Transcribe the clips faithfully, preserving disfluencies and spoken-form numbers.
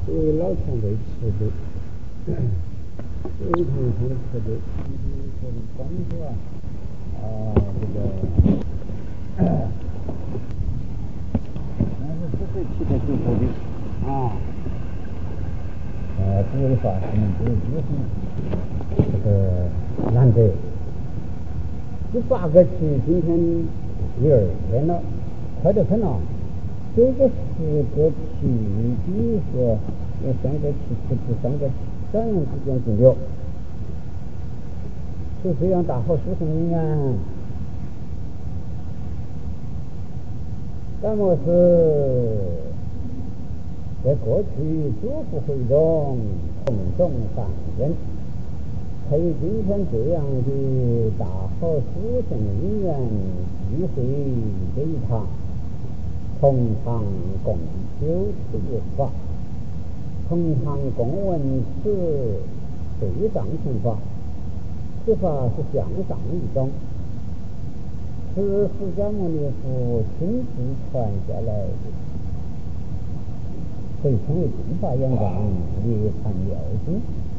这位老前辈吃的，非常常吃的，这种功夫啊，啊，这个，那是十岁起的就做的啊，呃，不违法，他们不违规，这个难得。十八个期，今天第二天了，快得很了。这个十个期，比说有三个期不止三个三人之间停留，是这样大好书生人员。那么是在过去诸佛会中空中三人，可以今天这样的大好书生人员聚会这一堂，同堂共修此一法，同堂共闻此对上乘法。此法是向上一种，是释迦牟尼佛亲自传下来的，所以称为正法眼光涅槃妙经，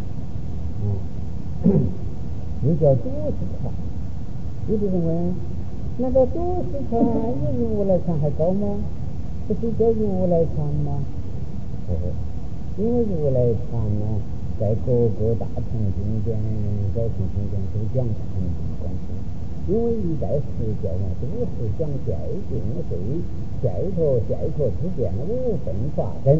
啊，又叫多识传。有的认为那个多识传比如来传还高吗？不是叫如来传吗？哦，因为如来传呢，在各个大乘经典、小乘经典都讲禅定功夫，因为一代释教呢，都是讲戒定慧、解脱解脱之间的五分法身，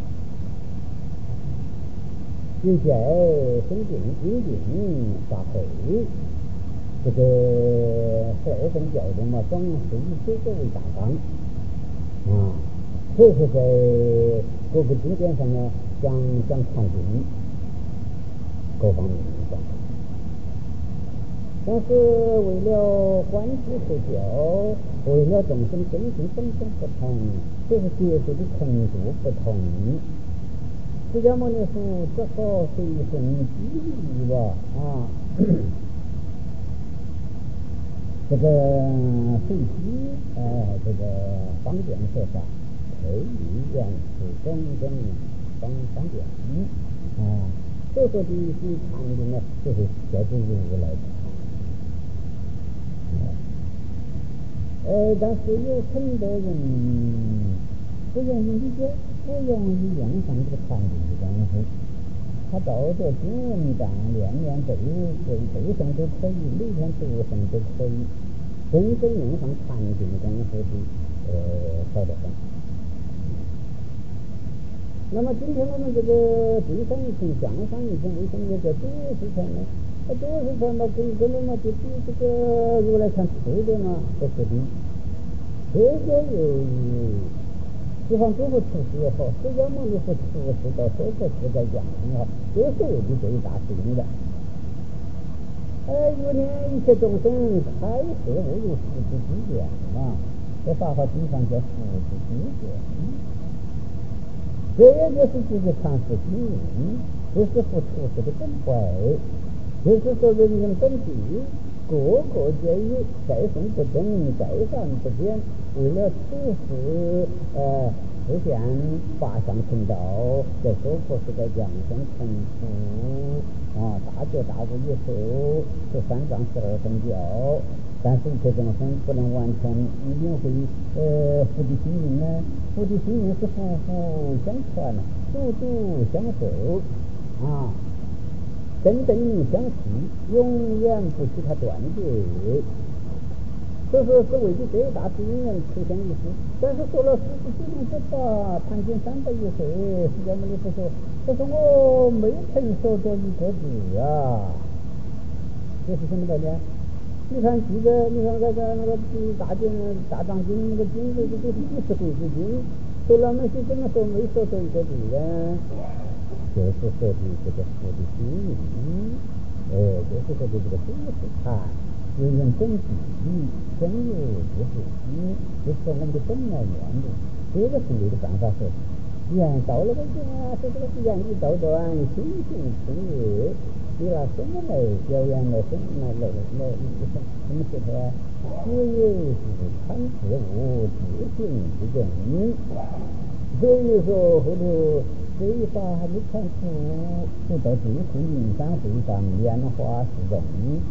有戒生定、因定法会，这个十二分教中嘛，总是以这个为大纲啊，这是在各个经典上呢讲讲禅定各方面的讲，但是为了观之受教，为了众生根性本身不同，就是接受的程度不同，释迦牟尼佛只好随顺机遇吧啊。这个随机呃这个方便说法，可以言是种种方方便啊。所说的一些禅定呢，就是叫做如来禅。呃，但是有很多人不容易理解，不容易用上这个禅定的功夫。他照着经文章念念背背背诵都可以，每天读诵都可以，真正用上禅定功夫的呃少得很。那么今天我们这个地上一层向上一层，为什么叫多识传呢？那多识传嘛，根根本嘛就比这个如来传次的嘛，不是的。这个由于十方诸佛出世也好，释迦牟尼佛出世到娑婆世界降生也好，有所谓的这一大事情的。呃，有年一切众生开示误入福之之见嘛，在法华经上叫福之之见。这也就是自己传世经营，就是佛出世的本怀，就是说人人本具，个个皆有，再生不争，再善不减，为了此事呃实现法相成道，在娑婆世界降生成佛啊，大觉大悟以后是三藏十二分教，但是一切众生不能完全领会呃佛的心灵呢，佛的心灵是互互相传，度度相受啊，真正相续，永远不许它断绝。所以说所谓的这一大事因缘出现一时，但是说了四十九年之法，谈经三百余岁，释迦牟尼佛说，他说我没曾说过一个字啊，这是什么道理啊？你看这个，你看那个那个大经大藏经那个经，这都是几十回之经，说那么些怎么说没说出一个字呢？就是说的这个佛的心灵，呃，就是说的这个真实禅。为人本具，真有不是一，就是说我们的本来面目，这个是没有办法说。言到了个言，说这个是言语道断，心性粗略，你拿什么来表演来什么来来来什怎么说的？只有是参事物，自行之证。所以说后头这一法还没传出，就到最后灵山会上莲花示众，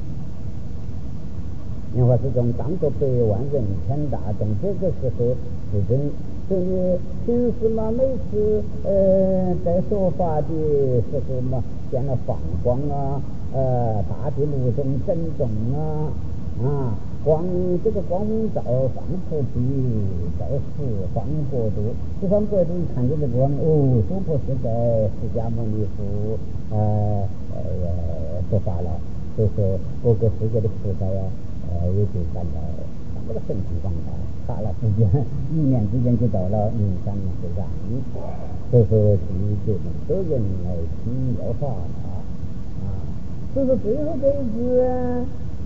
莲花示众当着百万人天大众，这个时候是真。所以平时嘛，每次呃在说法的时候嘛，见了放光啊，呃大地路中震动啊，啊光这个光照放出去，照十方国度，十方国度一看这个光，哦，娑婆世在释迦牟尼佛呃呃说法了，所以说各个世界的菩萨呀，呃也就感到这个神通广大。差了时间，一年之间就到了灵山会上，所以说就很多人来听要法了啊。所以说最后这一次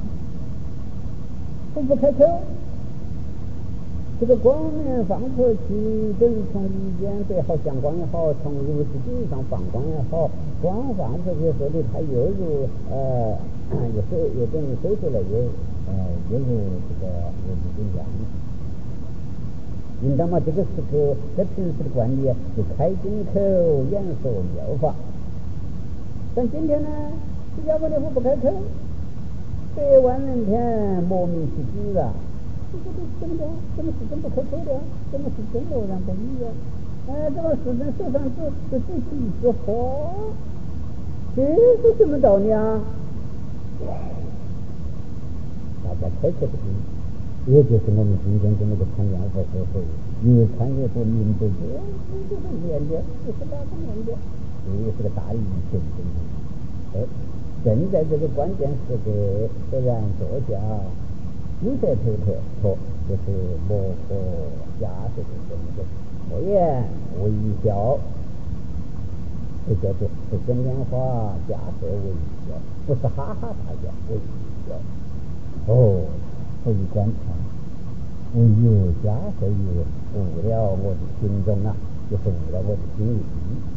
都不开口，这个光面放出去，等于从一边对好向光也好，从如是顶上放光也好，光放出去说的它犹如呃，有时候有等于说出来有呃犹如这个如是顶上。应当嘛，这个时候在平时的观念就开金口演说妙法，但今天呢，释迦牟尼佛不开口，百万人天莫名其妙啊！这个怎么的？怎么是真不开口的？怎么是真默然不语啊？哎，怎么是真手上只只举起一枝花？这是什么道理啊？大家开口不听。也就是我们今天跟那个参联佛说会，越看越多民族，这这个面的，这是哪个面的？这也是个大义现真。哎，正在这个关键时刻，虽然作家有些推特说，就是摩诃迦叶的这个佛言微笑，这叫做是跟莲花迦叶微笑，不是哈哈大笑，微笑。哦。可以观察，唯有假设也误了我的心中啊，就是误了我的心意。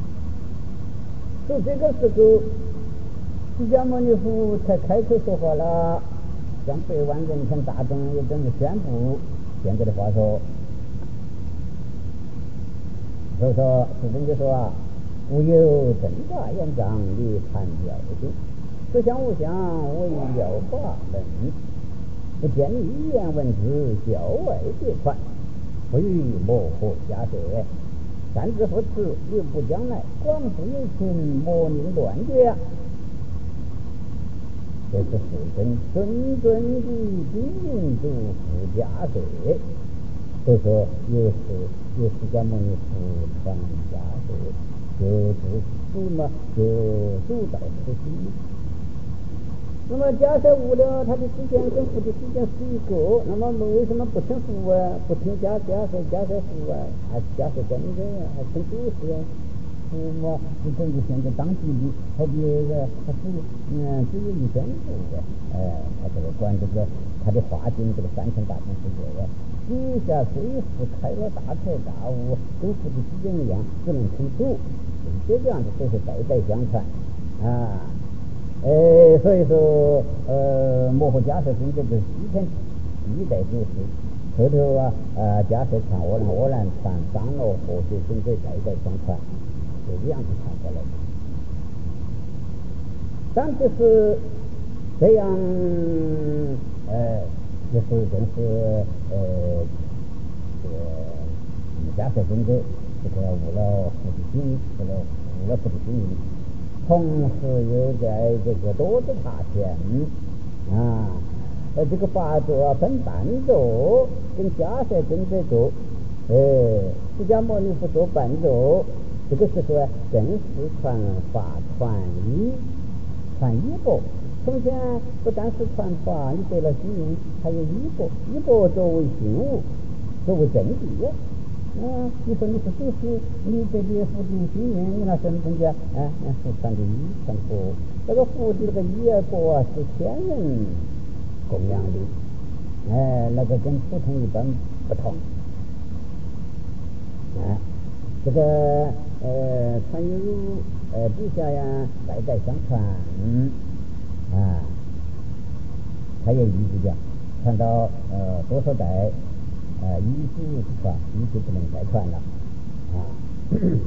所以这个时候，释迦牟尼佛才开口说话了，向百万人天大众也真是宣布现在的话说。所以说，世尊就说啊，无有正法言障，涅盘了经，实相无相，为了法门。不见一言文字，教外别传，不与摩诃迦叶。善知佛此，留不将来，广布有情，莫令乱讲。这是世尊谆谆的叮咛嘱咐迦叶。所以说，有时有释迦牟尼佛传迦叶，就自己嘛，就主导出心。那么假设无了他的时间跟佛的时间是一个，那么为什么不听佛啊？不听假假设假设佛啊？还是假设真的啊？还听主事啊？佛嘛，就等于现在当地的好比个他只嗯只有一根佛的，哎，他这个管这个他的化境这个三千大千世界的，底下虽佛开了大彻大悟，跟佛的时间一样，只能听主，这个样子都是代代相传啊。哎，所以说，呃，摩诃迦叶经这个西天第一代祖师，后头啊，呃，迦叶传我然我然传张罗和谐经这代代相传，就这样子传过来的。但就是这样，呃，就是真是呃，这个迦叶经这这个误了佛的心，误了误了佛的心意。同时又在这个多子塔前啊，呃，这个法座分半座，跟迦叶跟着坐，哎，释迦牟尼佛做半座，这个时候啊，正是传法传医，传医钵。从前不单是传法，你得了心灵，还有医钵，医钵作为信物，作为真谛呀。嗯，你说你是祖师，你这里佛的心愿，你那什么东西啊？哎，是传的医，传佛。这个佛的这个医啊钵啊，是天人供养的，哎，那个跟普通一般不同。哎，这个呃传有呃底下呀，代代相传，嗯，啊，它也一直讲，传到呃多少代。呃，一直传，一直不能再传了啊！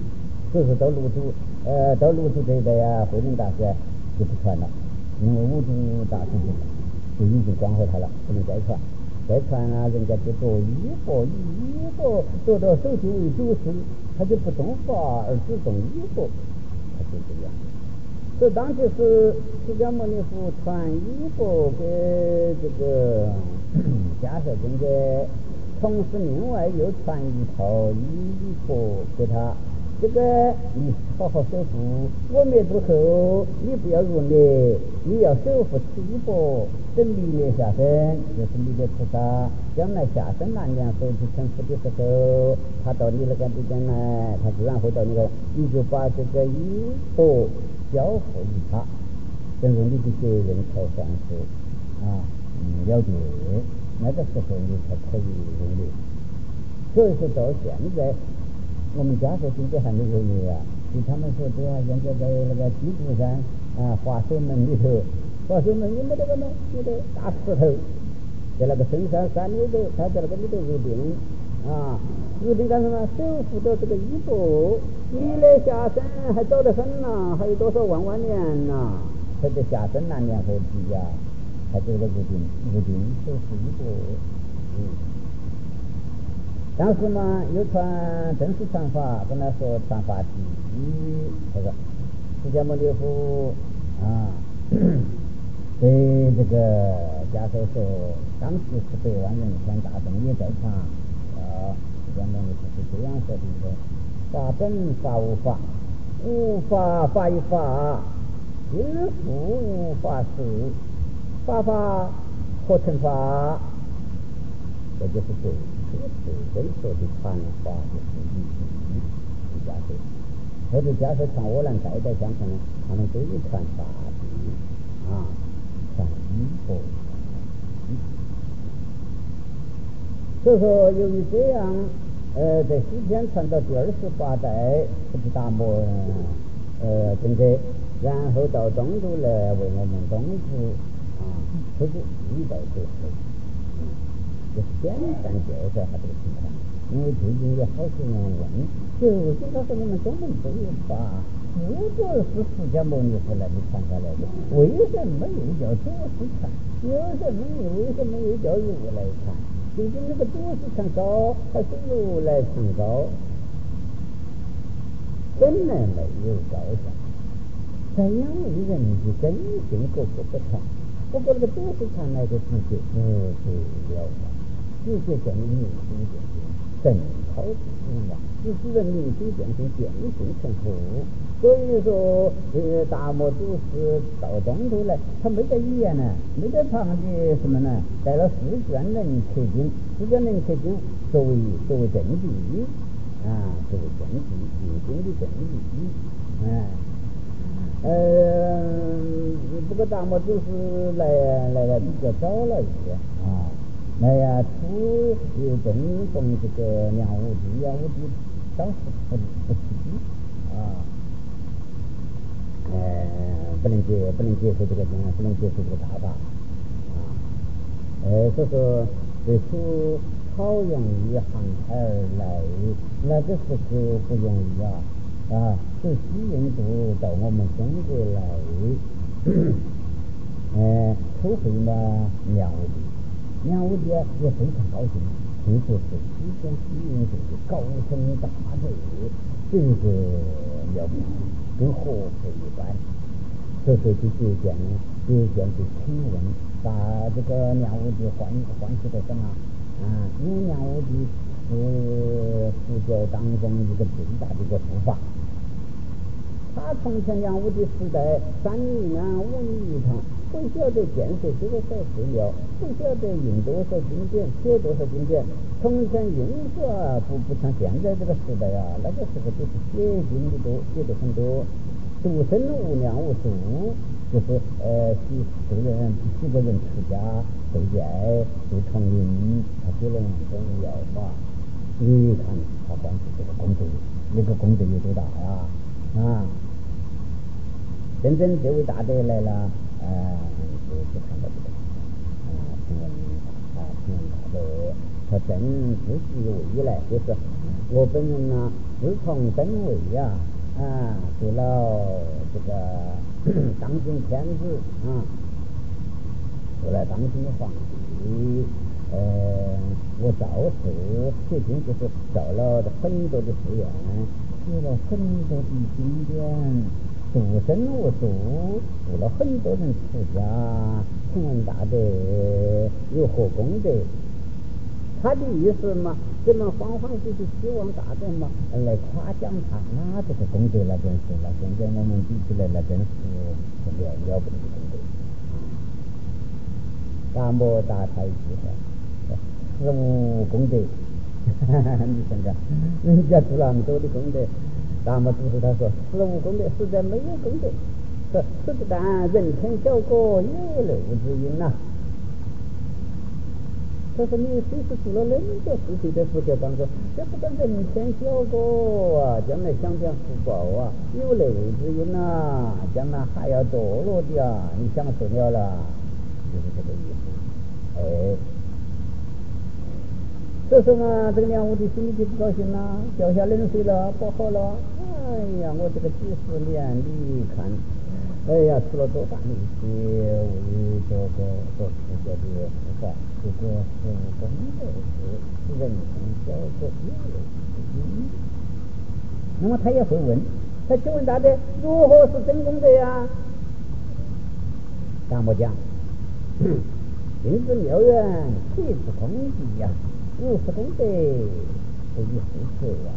所以说到泸州，呃，到泸州这一带呀，慧能大师就不传了，因为五祖大师就就已经关怀他了，不能再传。再传啊，人家就做衣钵，衣钵做到手就为主事，他就不动法而只动衣钵，他就这样。所以当时是释迦牟尼佛传衣钵给这个迦叶尊者，同时另外又传一套衣钵给他。这个你好好守护，我灭度后你不要入灭，你要守护此衣钵，等弥勒下生，就是弥勒菩萨将来下生那年回去成佛的时候，他到你那个地方来，他自然会到那个，你就把这个衣钵交付于他，正如你的责任才算是啊嗯了结，那个时候你才可以入灭。所以说到现在我们家属现在还没有灭啊，据他们说的啊，现在在那个地图上啊，华水门里头，华水门有没得个呢？有的大石头，在那个深山山里头，他在那个里头入定啊，入定干什么？守护着这个衣钵，弥勒下生还早得很呐，还有多少万万年呐，才得下生那年回去呀，还这个入定入定守护衣钵，嗯。当时嘛，有传正式传法，跟他说传法第一，这个释迦牟尼佛啊，对这个假设说，当时十百万人全大众也在传啊，释迦牟尼佛是这样说的：说法本法无法，无法法一法，今复无法事，法法何成法？这就是对。是真说的传法就是一体的假设，或者假设传我俩代代相传呢，他们都有传法的啊，传衣钵。所以说，由于这样，呃，在西天传到第二十八代菩提达摩呃尊者，然后到中州来为我们东土啊，这是一代结束。就是简单介绍下这个情况，因为最近有好些人问，究竟他说你们中文都有法，不过是释迦牟尼佛来的传下来的，为什么又叫祖师传？有什么为什么又叫如来传？究竟那个祖师传高还是如来传高？本来没有高下，这样为人的根性各个不同，不过那个祖师传来的直接不得了了。直接证明明心见性，正超自然，只使人明心见性，见性成佛。所以说，呃，达摩祖师到中途来，他没得语言呢，没得旁的什么呢？带了四卷能切经，四卷能切经作为作为证据啊，作为证据，印经的证据，哎、啊，呃，不过达摩祖师来来的比较早了一些啊。来呀，初有正逢这个梁武帝，梁武帝当时不不起啊，呃，不能接不能接受这个不能接受这个大法啊，呃，所以说最初好容易航海而来，那个时候不容易啊啊，从西印度到我们中国来，呃，初会嘛梁武帝。梁武帝也非常高兴，听说是西天西印度的高僧大德，这个了不起，跟活佛一般。所以说就接见呢，接见去请问，把这个梁武帝欢欢喜的很啊啊！因为梁武帝是佛教当中一个最大的一个护法。他从前梁武帝时代，三年啊五年一趟，不晓得建设多少寺庙，不晓得印多少经典，写多少经典。从前印刷啊，不不像现在这个时代啊，那个时候就是写经的多，写的很多。独身无量无数，就是呃几十个人几个人出家受戒受丛林，他写了两本《妙法》。你看他光是这个功德，那个功德有多大呀？啊，真正这位大德来了，呃，就就看到这个，啊，请问啊，请问大德，他真自己未来，就是我本人呢，自从登位呀、 啊，做了这个当今天子啊，做了当今的皇帝。呃，我造寺最近就是造了很多的寺院，修了很多的经典，度生无数，度了很多人出家，成文大德，有何功德？他的意思嘛，这么皇皇就是希望大德嘛来夸奖他，那这个功德那真是，那现在我们比起来那真是了了不得的功德。大摩大太极说十无功德，你看看，人家做那么多的功德，大摩祖师他说十无功德，实在没有功德。说此不但人天小果，有漏之因呐。他说你虽是做了那么多事情在佛教当中，这不但人天小果啊，将来享享福报啊，有漏之因呐，将来还要堕落的啊，你享受了了，就是这个意思。哎。这时嘛，这个梁武帝心里就不高兴了，掉下冷水了，不好了！哎呀，我这个几十年，你看，哎呀，出了多大力气，为这个做世界的护法，这个是功德是人生小果有。那么他也会问，他请问大德，如何是真功德呀？大摩讲，君子妙缘，岂是功绩呀？无是功德，不以复求啊！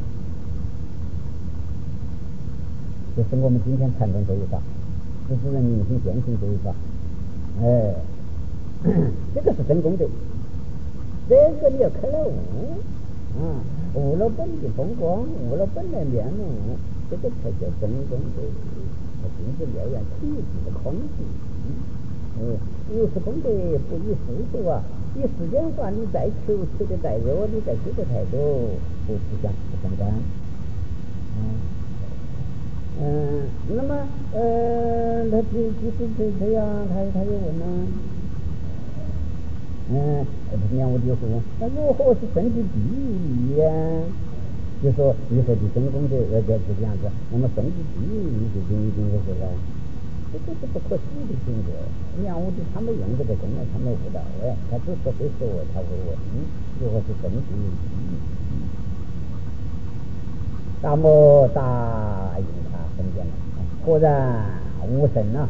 就是我们今天谈论这一法，这是人明心见性这一法。哎，这个是真功德，这个你要开了悟啊，悟了本的风光，悟了本来面目，这个才叫真功德。君子妙缘，岂是空寂？嗯，有是功德，不以复求啊！以世间法，你再求求的再热，你再求的太多，不不相不相干。嗯嗯，那么呃，他即即使这这样，他他又问呢，嗯，梁武帝就问，那如何是真的地理呀？就说你说的真功德要叫这个样子，那么真的地理就跟你跟我说了。这个是不可思议的境界。梁武帝他没用这个功能，他没悟到哎，他只是会说，他会问，如何是真谛？大摩答应他很简单，果然无神呐、啊。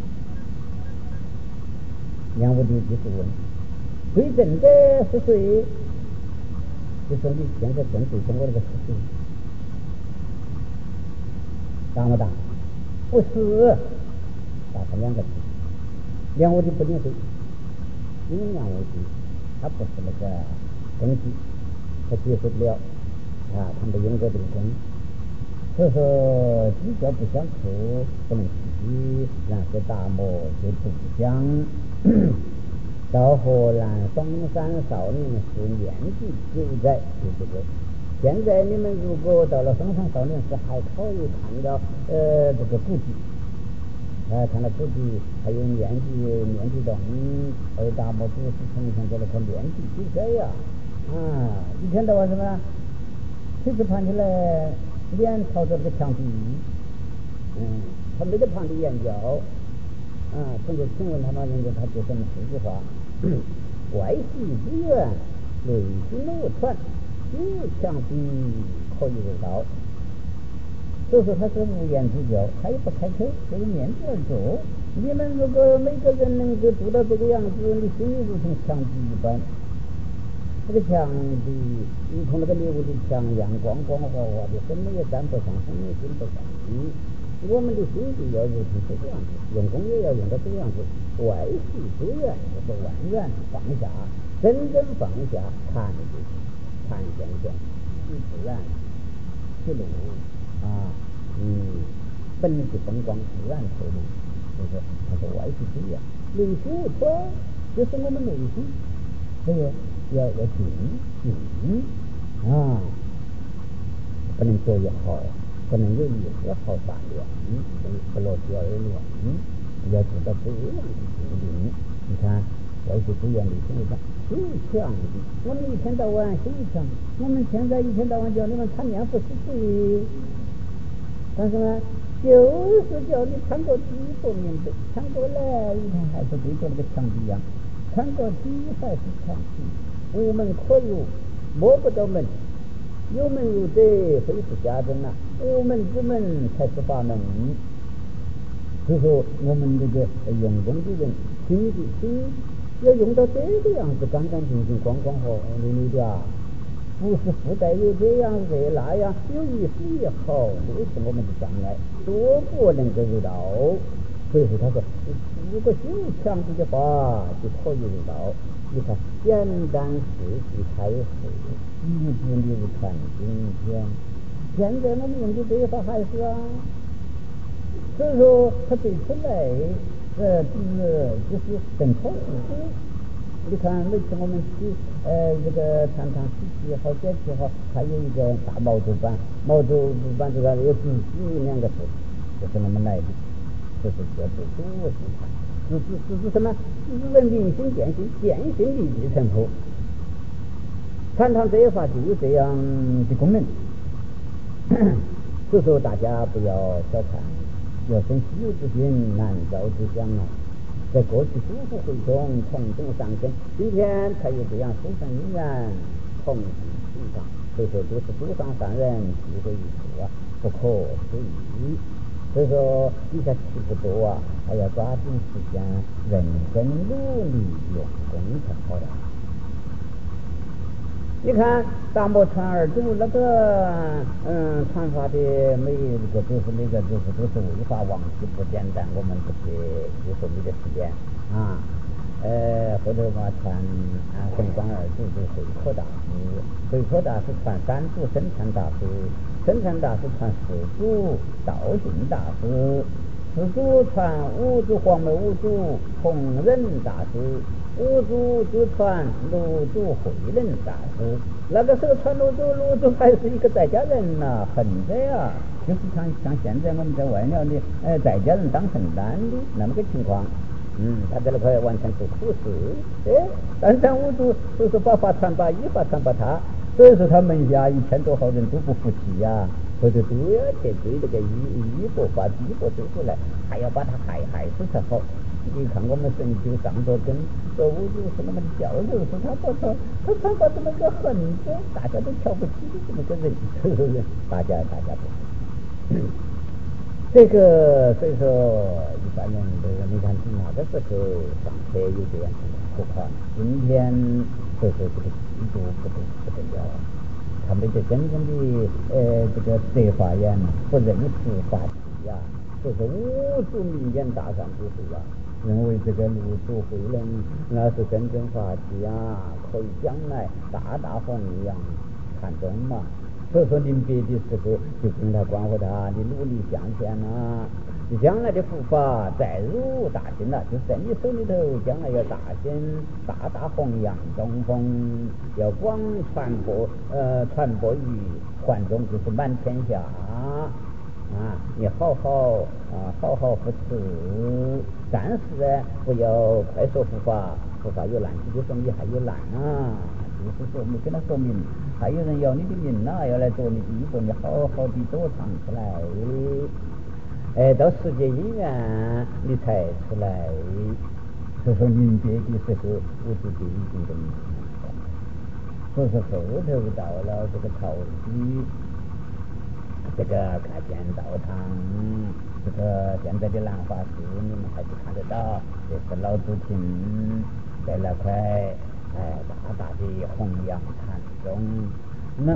梁武帝继续问：最真的是谁？就说你现在正对着我这个事情，大摩答不是。打他两个字，梁武帝不领会，因为梁武帝他不是那个根基，他接受不了啊，他没用过这个功，所以说鸡叫不相处，不能提，然后大摩就不讲。到河南嵩山少林是年纪久在，就这个。现在你们如果到了嵩山少林寺，还可以看到呃这个古迹。哎，看到古迹还有面具面具洞，还有大摩祖师从前在那看面具比赛呀，啊，一天到晚什么，腿子盘起来，脸朝着这个墙壁，嗯，他没得旁的眼角，啊，从这请问他们人家他就这么四句话，怪喜之源，内心流传，有墙壁可以入道。所以说他是无言之教，他也不开口，这个面子而做。你们如果每个人能够做到这个样子，你心里如同墙壁一般。这个墙壁如同那个牛的墙一样，光光滑滑的，什么也沾不上，什么也跟不上。嗯，我们的心地要如同这个样子，用功也要用到这个样子。外系之源，就是万缘放下，真正放下，看就看见见，去自然，去路。啊，嗯，本是风光自然透露，就是他说外系之源，内心无错，就是我们内心，这个要要静静啊，不能做一毫，不能有一丝毫杂念，不能不落第二念，要做到这样的决定。你看外系之源内心无错，心强的，我们一天到晚心强，我们现在一天到晚叫你们看念佛是谁？ 但是呢，就是叫你穿过几个面对，穿过来一看还是对着那个墙壁一样，穿过去还是墙壁，无门可入，摸不到门。有门入者非是家珍呐，无门之门才是法门。所以说，我们这个用功的人，心的心要用到这个样子，干干净净、光光滑溜溜的啊，不是附带有这样这那样，有意思也好，都是我们的障碍，都不能够入道。所以说，他说，如果修强逼的话，就可以入道。你看，简单事迹开始，一直流传今天。现在我们用的这一法还是啊，所以说他对出来，呃，就是就是正确事实。你看每次我们去呃这个常常出去好解题好，还有一个大毛竹板，毛竹板这个有自己两个字，就是那么来的，就是叫做主心禅。只是只是什么？只是明心见性，见性立即成佛。禅堂这一法就有这样的功能，所以说大家不要小看，要生稀有之心，难造之将啊！在过去诸佛会中从中上根，今天才有这样殊胜因缘同行其上，所以说都是诸上善人聚会一处啊，不可思议。所以说底下气不多啊，还要抓紧时间，认真努力用功才好的。你看大漠传二祖那个嗯传法的每一个都是每个都是都是违法忘记不简单，我们不去就说没得时间啊。呃后头嘛传啊弘光二祖是慧可大师，慧可大师传三祖生禅大师，生禅大师传四祖道信大师，四祖传五祖黄梅五祖弘忍大师，五祖就传六祖慧能大师。那个时候传六祖，六祖还是一个在家人呐、啊，很的呀，就是像像现在我们在外面的呃在家人当承担的那么个情况。嗯，他在那块完全做苦事，哎，但是五祖就是把法传把依法传把他，所以说他门下一千多号人都不服气呀、啊，或者都要去追这个衣衣钵把衣钵追出来，还要把他害害死才好。你看我们神就上着跟这五祖是那么的教授，说他不传，他传法这么个横子，大家都瞧不起的这么个人，是不是？大家大家不。这个所以说一般人都你看那个时候上车有这样可怕，今天所以说这个制度不得不得了，他们这真正的呃这个德法院不认识法纪呀，所以说五祖民间大善之术啊，认为这个六祖慧能那是真正法纪啊，可以将来大大弘扬禅宗嘛。所以说临别的时候就跟他关怀他，你努力向前啊，你将来的佛法再入大兴了，就在你手里头，将来要大兴，大大弘扬中风，要广传播呃传播于环中，就是满天下啊！你好好啊，好好扶持，暂时呢不要快说佛法，佛法有难题，就说你还有难啊。就是说，我们跟他说明，还有人要你的命呐、啊，要来做你的衣钵，你好好的多唱出来。哎，到世界因缘你才出来。所以说临别的时候，我就就已经跟你讲，所以说后头到了这个朝夕，这个开建道场，这个现在的兰花寺你们还是看得到，这是老祖庭在那块。哎，大大的弘扬禅宗，那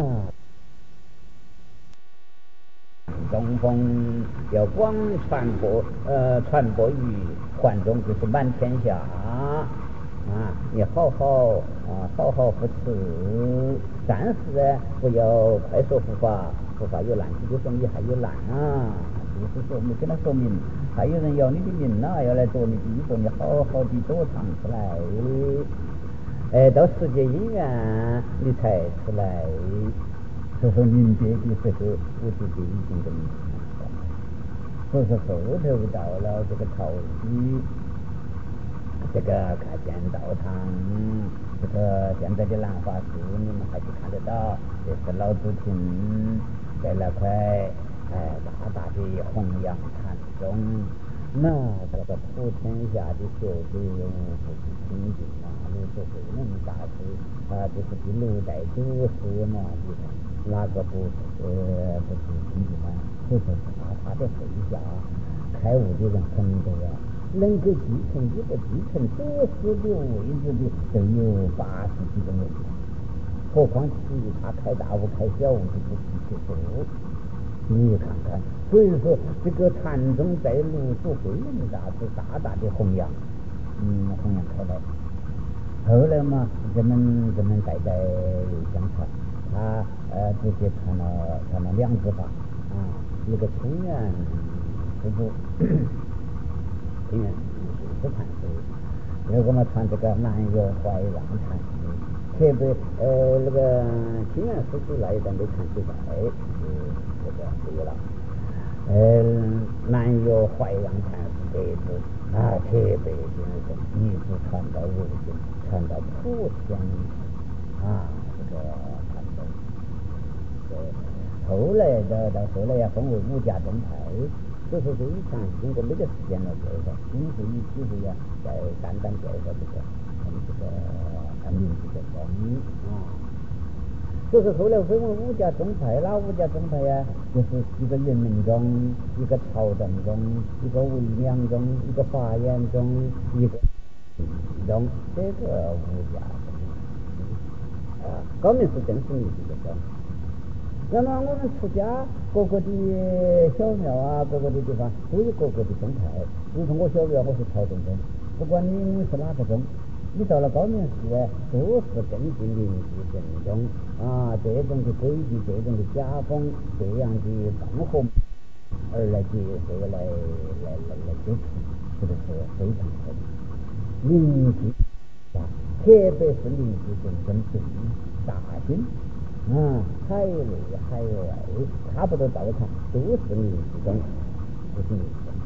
中风要广传播，呃，传播于环中，就是满天下啊！你好好啊，好好扶持，暂时呢不要快说佛法，佛法有难题，就说你还有难啊！就是说，我们跟他说明，还有人要你的命呐、啊，要来做你的衣钵，你好好的多唱出来。哎，到世界因缘你才出来，所以说临别的时候，我就就已经跟你讲了。所以说后头到了这个朝夕，这个开建道场，这个现在的兰花寺你们还是看得到，这是老祖庭在那块哎，大大的弘扬禅宗，那这个普天下的学者人物不是清净啊，如是慧能大师啊，就是第六代祖师嘛，哪个不呃不是清净啊？所以说他他的麾下开悟的人很多啊，能够继承一个继承祖师的位置的都有八十几个人，何况其余他开大悟开小悟的不计其数。你看看，所以说这个禅宗在卢祖慧能大师大大的弘扬，嗯，弘扬开来。后来嘛，人们人们代代相传，他呃直接传了传了两支法啊，一个清源师傅，清源是禅师，那个嘛传这个南岳怀让禅师，特别呃那个清源师傅那一段没传记载，嗯，这个没有了。呃，南岳怀让禅师这一支啊，特别精深，一直传到如今，传到普天啊，这个禅宗。后来的到后来要分为五家宗派，所以说这一场经过没得时间来介绍，今后一机会呀，再单单介绍这个我们这个他名字的光明啊。所以说后来分为五家宗派，哪五家宗派呀？就是一个云门宗，一个曹洞宗，一个微凉宗，一个华严宗，一个宗，这个五家宗啊，高明是真是密集的宗。那么我们出家各个的小庙啊，各个的地方都有各个的宗派。如同我小庙我是曹洞宗，不管你们是哪个宗，你到了高明寺都是根据临济正宗啊这种的规矩，这种的家风，这样的办活而来接受来来来来接触，这个是非常好的。临济啊，特别是临济正宗对大兴啊，海内海外差不多道场都是临济宗，都是临济宗。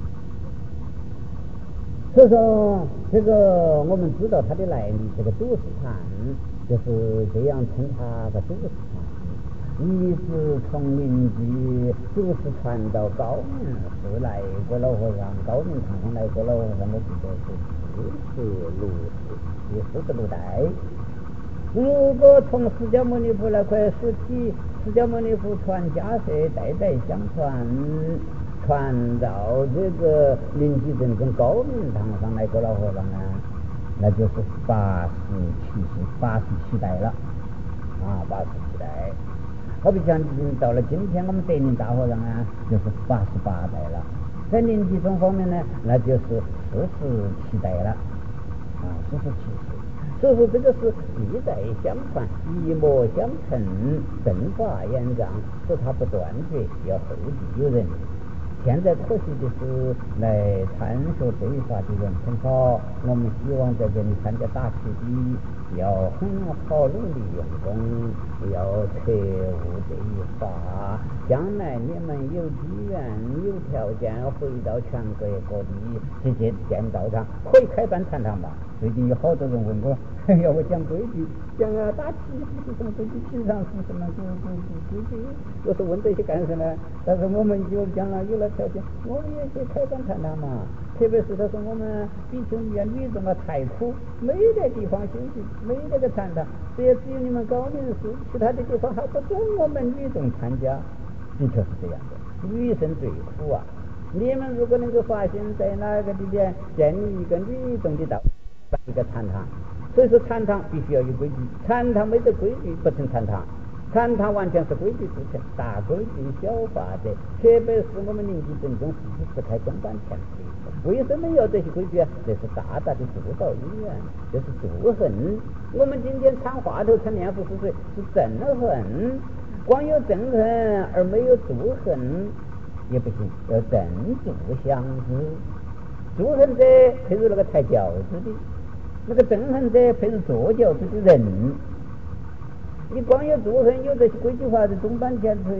所以说这个我们知道它的来历，这个都市禅就是这样称它的都市禅，一直从临济都市传到高明寺来过老和尚，高明堂上来过老和尚，我记得是四十六第四十六代。如果从释迦牟尼佛那块说起，释迦牟尼佛传家世，代代相传，传到这个临济正宗高明堂上来个老和尚啊，那就是八十七世八十七代了啊，八十七代。好比像到了今天我们德林大和尚啊，就是八十八代了。在临济宗方面呢，那就是四十七代了啊，四十七世。所以说这个是一代相传，一脉相承，正法延长，使它不断绝，要后继有人。现在可惜的是来参学这一法的人很少，我们希望在这里参加大起的要很好努力用功，要彻悟这一法，将来你们有机缘有条件回到全国各地直接建道场，可以开办禅堂吧。最近有好多人问我要我讲规矩，讲啊大起是什么规矩，平常是什么规规矩，我说问这些干什么？但是我们就将来有了条件，我们也去开办禅堂嘛。特别是他说我们比丘尼啊女众啊太苦，没得地方休息，没得个禅堂，这也只有你们高明寺，其他的地方还不准我们女众参加。的确是这样的，女生最苦啊！你们如果能够发现在哪个地点建立一个女众的道，办一个禅堂，所以说禅堂必须要有规矩，禅堂没得规矩不成禅堂，禅堂完全是规矩组成，大规矩小法则。特别是我们临济正宗四十四开公办前提，为什么要这些规矩啊？这是大大的助导因缘，就是助恨。我们今天参话头参念佛是谁？是憎恨，光有憎恨而没有助恨也不行，要憎助相知。助恨者配入那个抬轿子的，那个憎恨者配入坐轿子的人。你光有助恨，有这些规矩法的中班前推，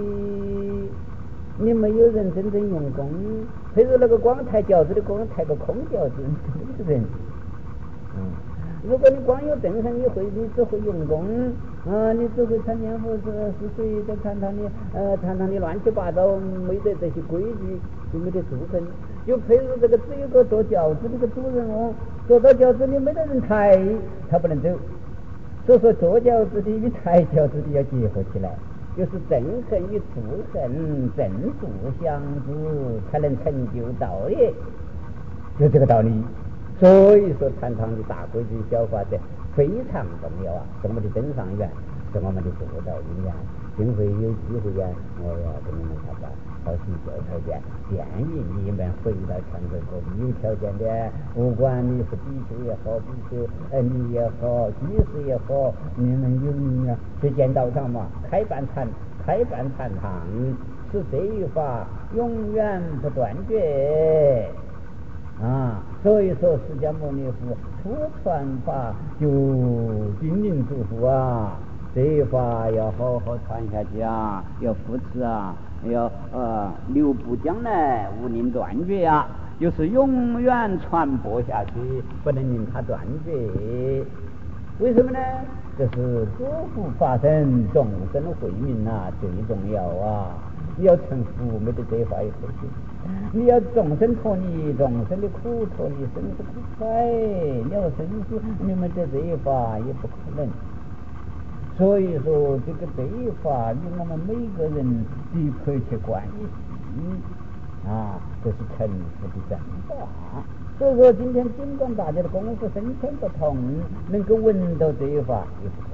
你没有人真正用功，配入那个光抬轿子的，光抬个空轿子，这个人。嗯， 如果你光有正神，你会你只会用功啊，你只会参念佛是是谁在禅堂里呃禅堂里乱七八糟，没得这些规矩，就没得住分。就譬如这个只有个做轿子这个主人哦，坐到轿子里没得人抬，他不能走。所以说坐轿子的与抬轿子的要结合起来，就是正恨与助恨正助相助，才能成就道业，就这个道理。所以说禅堂的大规矩小法则非常重要啊，是我们的真上缘，是我们的做道因缘。今回有机会呀，我要跟你们谈谈好许多条件，建议你们回到全国各地有条件的，不管你是比丘也好，比丘呃你也好，居士也好，你们有你呀，去建道场嘛，开办禅开办禅堂，使这一法永远不断绝。啊，所以说释迦牟尼佛初传法就叮咛嘱咐啊，这一法要好好传下去啊，要扶持啊，要呃留步将来，勿令断绝啊，就是永远传播下去，不能令它断绝。为什么呢？这是诸佛法身众生慧命啊，最重要啊！你要成佛，没得这一法也可行。你要众生脱离众生的苦，脱离生死苦海，你要生死，你们在这一法也不可能。所以说，这个这一法与我们每个人的确切关系啊，这是成佛的真法。所以说，今天尽管大家的功夫深浅不同，能够闻到这一法也不可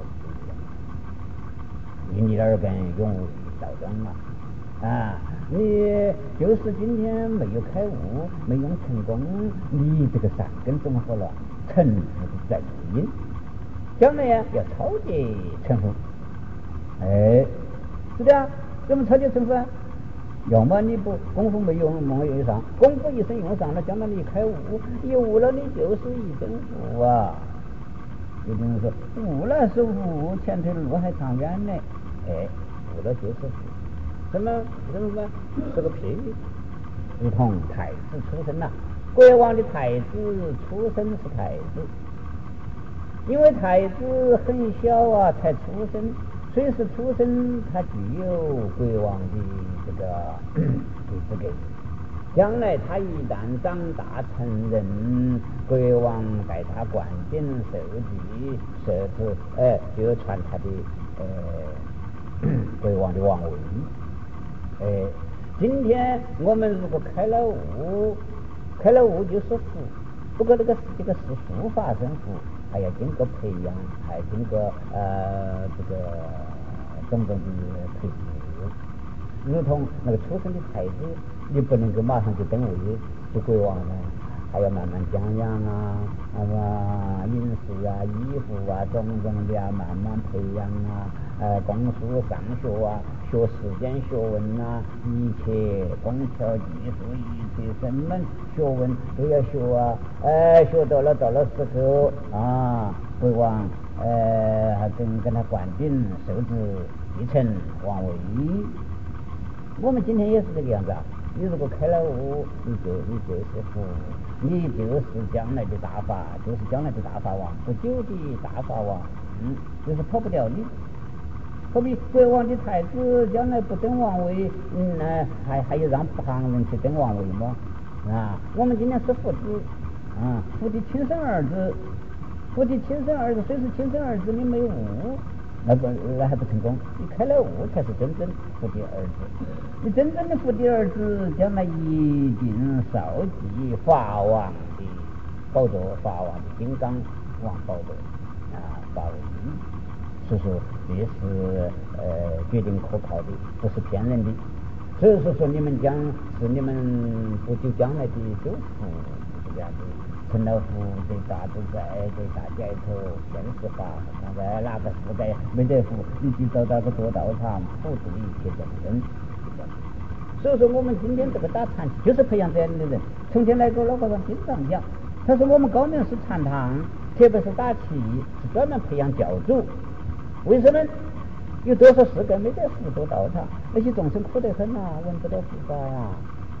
能。因你耳根永无道中啊！啊，你就是今天没有开悟，没用成功，你这个善根综合了，成佛的正因，将来呀要超越成佛。哎，是的啊，怎么超越成佛啊？要么你不功夫没用，没用上，功夫一生用上了，将来你开悟，一悟了你就是一真佛啊。有的人说悟了是悟，前头的路还长远呢。哎，悟了就是佛。什么什么什么？这个譬喻，如同太子出生呐、啊，国王的太子出生是太子，因为太子很小啊才出生，虽是出生，他具有国王的这个资格。将来他一旦长大成人，国王带他管定社稷，设置呃就传他的呃国王的王位。哎，今天我们如果开了悟，开了悟就是福。不过这个这个是福法生福，还要经过培养，还经过呃这个种种的培育。如同那个出生的太子，你不能够马上就登位就国王了，还要慢慢讲养啊，那么饮食啊、衣服啊，种种的啊，慢慢培养啊，呃，供书上学啊。学世间学问啊，一切工巧技术，一切什么学问都要学啊。呃，学到了到了时候啊，国王呃还跟跟他官兵受制继承王位。我们今天也是这个样子啊。你如果开了悟，你就你就是福，你就是将来的大法，就是将来的大法王，不久的大法王，嗯，就是跑不掉你。何必国王的太子将来不登王位，嗯，呃、还还要让旁人去登王位吗？啊，我们今天是父子，啊，父的亲生儿子，父的亲生儿子虽是亲生儿子，你没有悟，那个那还不成功。你开了悟才是真正父的儿子，你真正的父的儿子，将来一定少继法王的宝座，法王的金刚王宝座啊，法王。所以说这是呃决定可靠的，不是骗人的。所以说说你们将是你们不久将来的救福，是这样的。成了福对大自在，对大解脱，现实法。那个哪个福在没得福，你去找到个做道场，普度一切众生。所以说我们今天这个打禅就是培养这样的人。从前来个老和尚经常讲，他说我们高明是禅堂，特别是打旗，是专门培养教主。为什么有多少世界没得福做道场？那些众生苦得很呐、啊，闻不到佛法呀。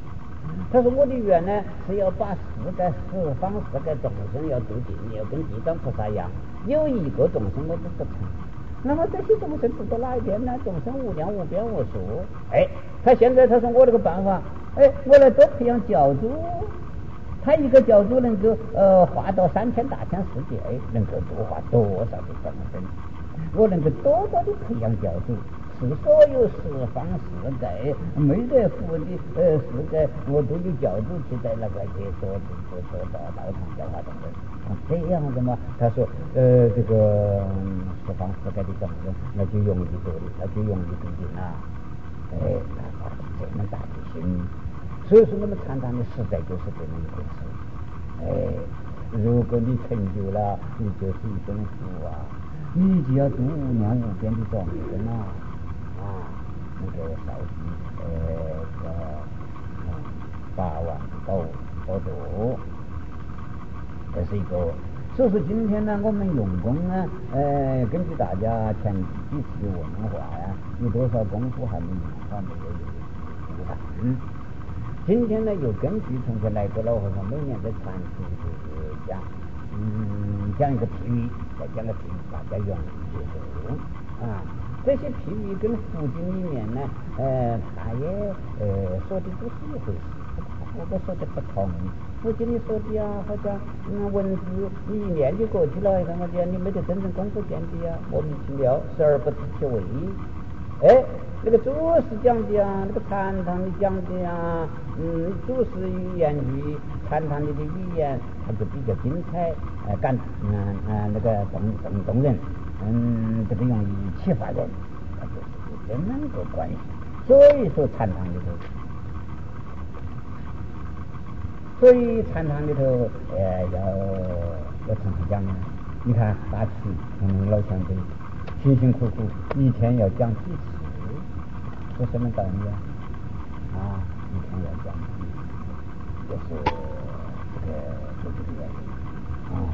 他说我的愿呢是要把世界十方世界众生要度尽，要跟地藏菩萨一样，有一个众生我都不成。那么这些众生度到哪一天呢？众生无量无边无数。哎，他现在他说我这个办法，哎，我来多培养教主。他一个教主能够呃化到三千大千世界，能够度化多少的众生？我能够多多的培养教主，使所有十方世界没得福的呃世界，我都有教主去在那个去做做做到道场教化众生。这样的嘛，他说呃这个十方世界的众生，那就容易做的，那就容易度尽了。哎，他发这么大的心。所以说，我们常常的实在就是这么一回事。哎，如果你成就了，你就是一种福啊！你就要度无量无边的众生啊！啊，那个烧鸡，呃，个啊，八万高高度，这是一个。所以说，今天呢，我们用功呢，呃，根据大家前几次的文化呀，有多少功夫还没用好，没有有答案。今天呢，又根据从前来过老和尚每年在传习就是讲，嗯，讲一个譬喻，再讲个譬喻，大家容易接受啊。这些譬喻跟佛经里面呢，呃，他也呃说的不是一回事，我都说的不同。佛经里说的啊，好像嗯文字你一念就过去了，什么的，你没得真正功夫见的呀，莫名其妙，视而不知其味。哎，那个祖师讲的啊，那个禅堂里讲的啊，嗯，祖师语言语，禅堂里的语言，它就比较精彩，呃，感，嗯嗯，那个动动动人，嗯，这个容易启发人，它就是这么个关系。所以说禅堂里头，所以禅堂里头，呃，要要常常讲啊。你看大齐，嗯，老前辈。辛辛苦苦一天要讲几次，是什么道理啊？啊，一天要讲几次，就是这个就是这个原因啊。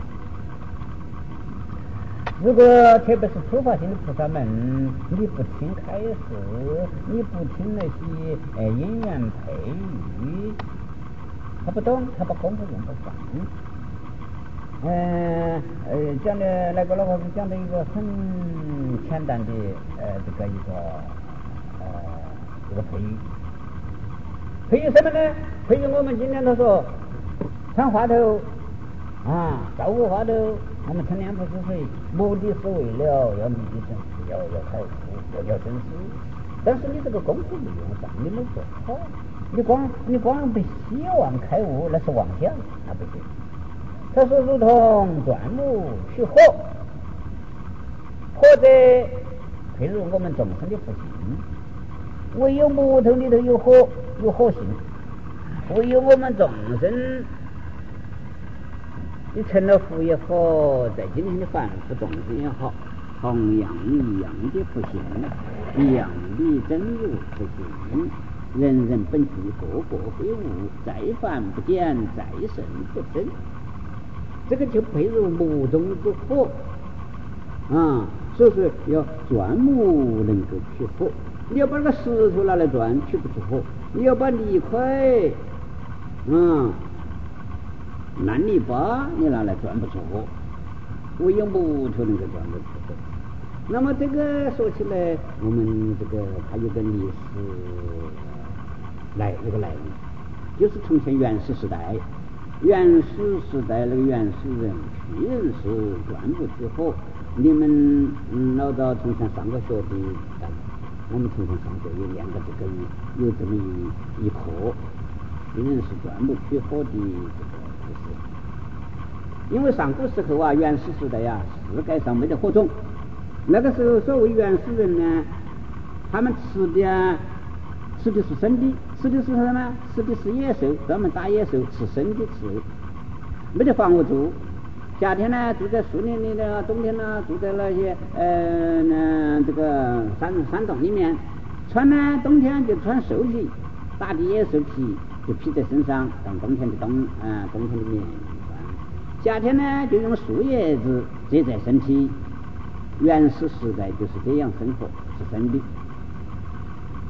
如果特别是初发心的菩萨们，你不听开示，你不听那些呃因缘配语，他不懂，他把功夫用不上。嗯呃讲的那个老和尚讲的一个很简单的呃这个一个呃这个配语，配语什么呢？配语我们今天他说穿花头啊，照顾花头，我们称两不是水，目的是为了要密生死，要要开悟，要要生死。但是你这个功夫没用上，你没做好，你光你光不希望开悟，那是妄想，那不行。他说如同钻木取火，火者譬如我们众生的福性，唯有木头里头有火，有火性，唯有我们众生你成了福也好，在今天的凡夫众生也好，同样一样的福性，一样的真如福性，人人本具，个个非无，再凡不减，再生不增。这个就配入木中之火啊，所以说要钻木能够取火。你要把那个石头拿来钻，取不出火；你要把泥块，嗯，烂泥巴你拿来钻不出火，唯有木头能够钻得出火。那么这个说起来，我们这个还有个历史来那个来源，就是从前原始时代。原始时代那个原始人去人是钻不出火，你们嗯老早从前上过学的，我们从前上学有练过这个有这么一一课，人是钻不出火的这个故事。因为上古时候啊，原始时代呀、啊，世界上没得火种，那个时候所谓原始人呢，他们吃的啊吃的是生的，吃的是什么？吃的是野兽，专门打野兽，吃生的吃，没得房屋住。夏天呢住在树林里的，冬天呢住在那些呃呢这个山山洞里面。穿呢冬天就穿兽皮，打的野兽皮就披在身上，当冬天的冬啊、呃、冬天的棉穿。夏天呢就用树叶子遮在身体。原始时代就是这样生活，是生的。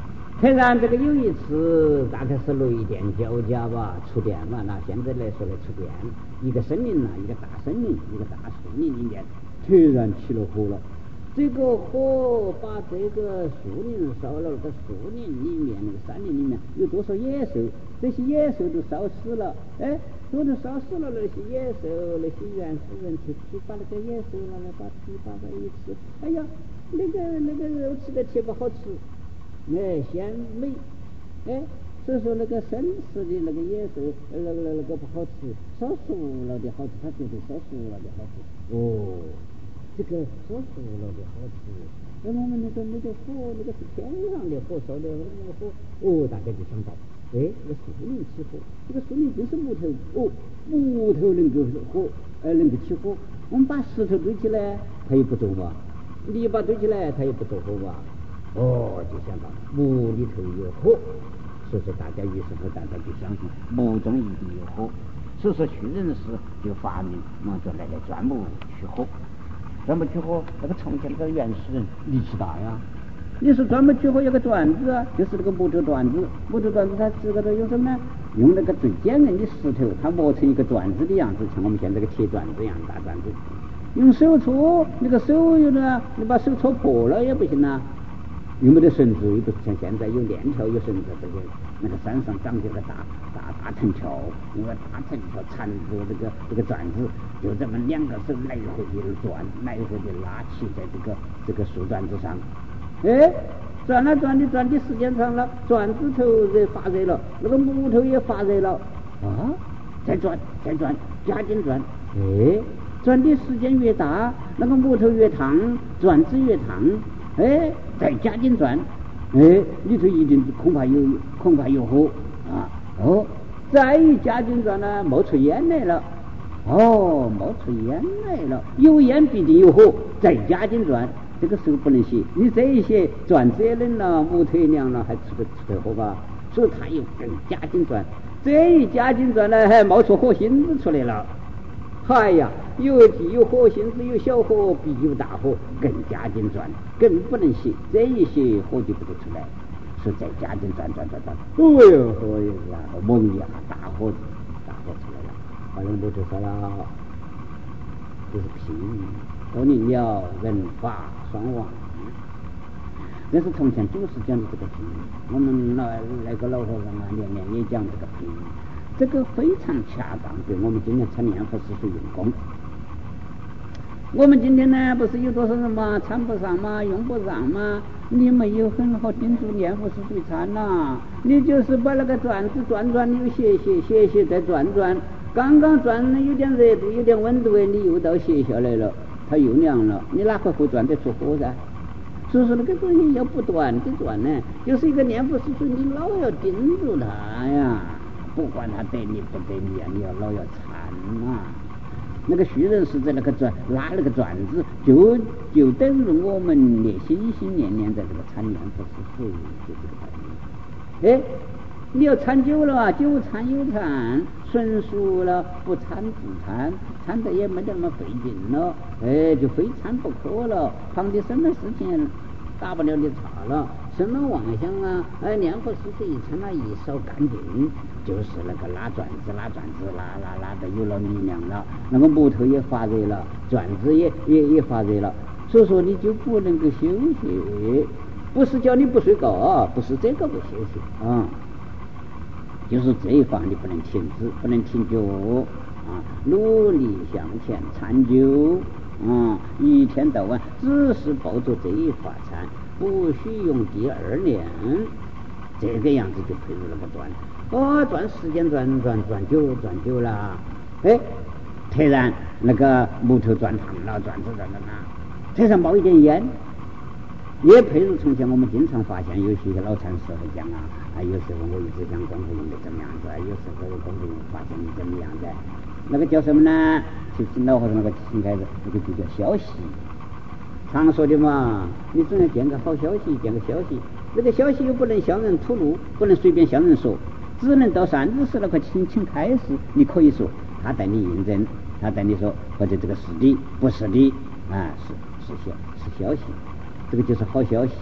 虽然这个有一次大概是雷电交加吧，触电嘛，那现在来说来触电，一个森林呐、啊，一个大森林，一个大树林里面突然起了火了。这个火把这个树林烧了，那个树林里面那个山林里面有多少野兽，这些野兽都烧死了。哎，都都烧死了那些野兽，那些原始人去去把那个野兽拿来把皮扒在一吃，哎呀，那个那个肉吃的铁不好吃。哎，鲜美，哎，所以说那个生吃的那个野兽，那个那个不好吃，烧熟了的好吃，他觉得烧熟了的好吃。哦，这个烧熟了的好吃。那我们那个那个火，那个是天上的火烧的那个火，哦，大家就想到，哎，那个树林起火，这个树林就是木头，哦，木头能够火，呃，能够起火。我们把石头堆起来，它也不着吧；泥巴堆起来，它也不着火吧。哦，就想到木里头有火，所以说大家于是乎大家就相信木中一定有火，所以说屈人氏就发明嘛，就来来钻木取火。钻木取火，那个从前那个原始人力气大呀。你说钻木取火有个钻子啊，就是那个木头钻子，木头钻子它这个都用什么呢？用那个最坚韧的石头，它磨成一个钻子的样子，像我们现在这个铁钻子一样大钻子。用手搓，那个手有呢，你把手搓破了也不行啊。有没得绳子？又不是像现在有链条有绳子，这个那个山上长着个大大大藤条，那个大藤条缠住这个这个钻子，就这么两个手来回的转，来回的拉起在这个这个树钻子上。哎，转了转的转的时间长了，钻子头热发热了，那个木头也发热了啊！再转再转，加紧转，哎，转的时间越大，那个木头越烫，钻子越烫。哎，再加紧转，哎，里头一定恐怕有恐怕有火啊！哦，再一加紧转呢，冒出烟来了。哦，冒出烟来了，有烟必定有火。再加紧转，这个时候不能写，你这一写，钻子也冷了，木头也凉了，还出得出得火吧？所以他又更加紧转，这一加紧转呢，还冒出火星子出来了。哎呀，有地有火星子，有小火必有大火，更加紧转，更不能写，这一写火就不得出来，所以再加紧转转转转，哎呦，哎呀，猛一下大火，大火出来了，把人木头烧了，这是平，都临了人法双亡。这是从前祖师讲的这个平，我们那那个老和尚啊，年年也讲这个平。这个非常恰当，对我们今天参念佛师是用功。我们今天呢，不是有多少人嘛，参不上嘛，用不上嘛，你没有很好盯住念佛师去参呐，你就是把那个转子转转，你又写写写写再转转，刚刚转有点热度，有点温度，你又到写下来了，它又凉了，你哪块会转得出火噻？所以说那个东西要不断的转呢，就是一个念佛师，你老要盯住它呀。不管他得力不得力啊，你要老要缠啊。那个徐人是在那个转拉那个转子，就就等于我们也心心念念在这个参念佛师水，就这个道理。哎，你要参久了啊，久参有参，纯熟了不参不参，参的也没那么费劲了，哎，就非参不可了。旁的什么事情大不了你查了。什么妄想啊？哎，念佛师这一参啊，一烧干净，就是那个拉转子，拉转子，拉拉拉的有了力量了，那个木头也发热了，转子也也也发热了，所以说你就不能够休息，不是叫你不睡觉，不是这个不休息啊，就是这一方你不能停止，不能停脚啊，努力向前参究啊，一天到晚只是抱着这一法参。不许用第二年，这个样子就配入那个转，哦，转时间转转转久转久了，哎，突然那个木头转烫了，转着转着呢，突然冒一点烟，也配入从前我们经常发现有些老禅师会讲啊，啊，有时候我一直讲功夫用的怎么样子，有时候功夫用发现你怎么样子，那个叫什么呢？就是老和尚那个新开始，那个就叫消息。常说的嘛，你总要见个好消息，见个消息，那个消息又不能向人吐露，不能随便向人说，只能到善知识那块轻轻开示，你可以说，他带你印证，他带你说，或者这个是的，不是的，啊，是是消是消息，这个就是好消息。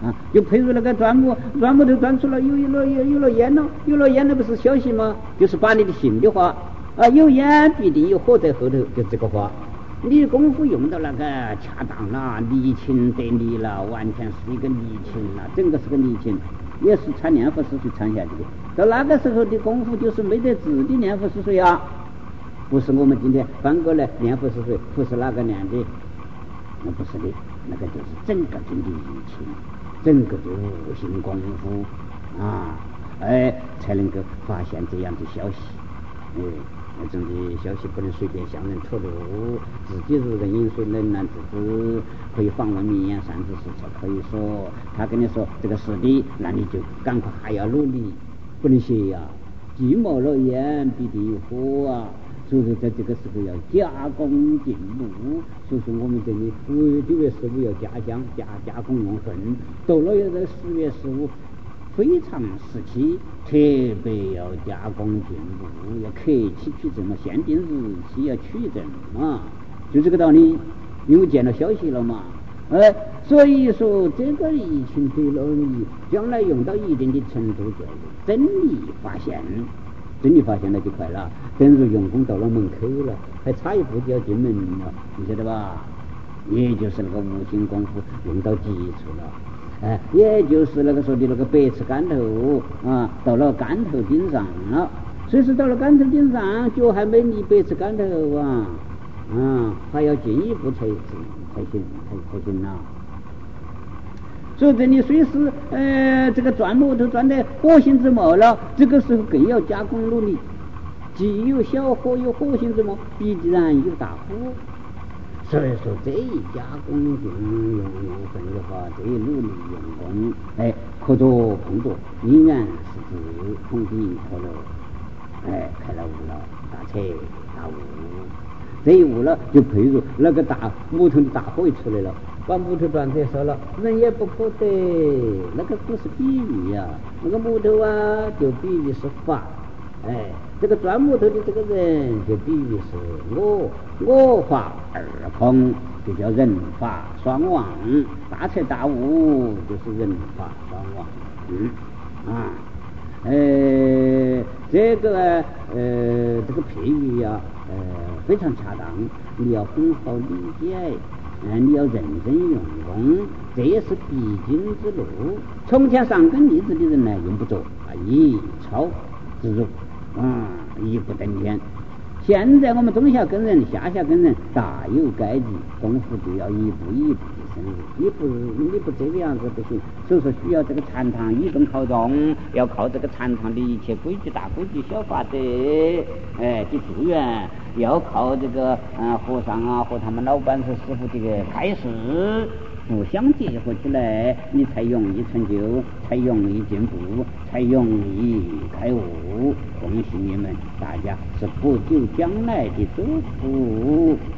啊，就配入那个钻木，钻木头钻出了有有了有有了烟了，有了烟了不是消息吗？就是把你的心的话啊，有烟必定有火在后头，就这个话。你功夫用到那个恰当了，离情得力了，完全是一个离情了，整个是个离情，也是参念佛四水参下去的。到那个时候的功夫就是没得字的念佛四水啊，不是我们今天翻过来念佛四水，不是那个念的，那不是的，那个就是整个的离情，整个的无形功夫啊，哎，才能够发现这样的消息，哎。那种的消息不能随便向人吐露，自己如人饮水冷暖自知，可以访问名言善知识才可以说。他跟你说这个是的，那你就赶快还要努力，不能歇呀、啊。既冒了烟，必定有火啊！所以说在这个时候要加工进步。所以说我们这里为六月十五要加香，加加工用恨，到了要在十月十五。非常时期，特别要加工进步，要客气取证嘛，限定日期要取证嘛，就这个道理。因为见到消息了嘛，哎，所以说这个疫情对了你将来用到一定的程度，就真理发现，真理发现了就快了，等于用功到了门口了，还差一步就要进门了，你晓得吧？也就是那个无形功夫用到基础了。哎，也就是那个说的那个白吃竿头啊，到了竿头顶上了。所以说到了竿头顶上，脚还没离白吃竿头啊，啊，还要进一步才才行，才才行呐。所以这里虽是呃这个钻木头钻的火星之末了，这个时候更要加工努力。既有小火有火星之末，必然有大火。所以说这一加工用用用分的话，这一努力用功，哎，合作碰作，依然是指同体可乐，哎，开了悟了，大彻大悟。这一悟了，就配入那个大木头的大火一出来了，把木头断开烧了，人也不可得。那个不是比喻呀、啊，那个木头啊，就比喻是法，哎。这个钻木头的这个人，就比喻是我我法二空，就叫人法双旺，大彻大悟就是人法双旺。嗯啊，呃，这个呃这个譬喻呀、啊，呃非常恰当，你要很好理解，嗯、呃，你要认真用功，这也是必经之路。从前上根立志的人呢，用不着啊，以超自如。啊，一步登天。现在我们中下根人、下下根人大有该地，功夫就要一步一步的深入。你不你不这个样子不行，所以说需要这个禅堂以中靠中，要靠这个禅堂的一切规矩、大规矩、小法则，哎的助缘，要靠这个嗯、呃、和尚啊和他们老板是师傅这个开示。互相结合起来，你才容易成就，才容易进步，才容易开悟。恭喜你们，大家是不久将来的祝福。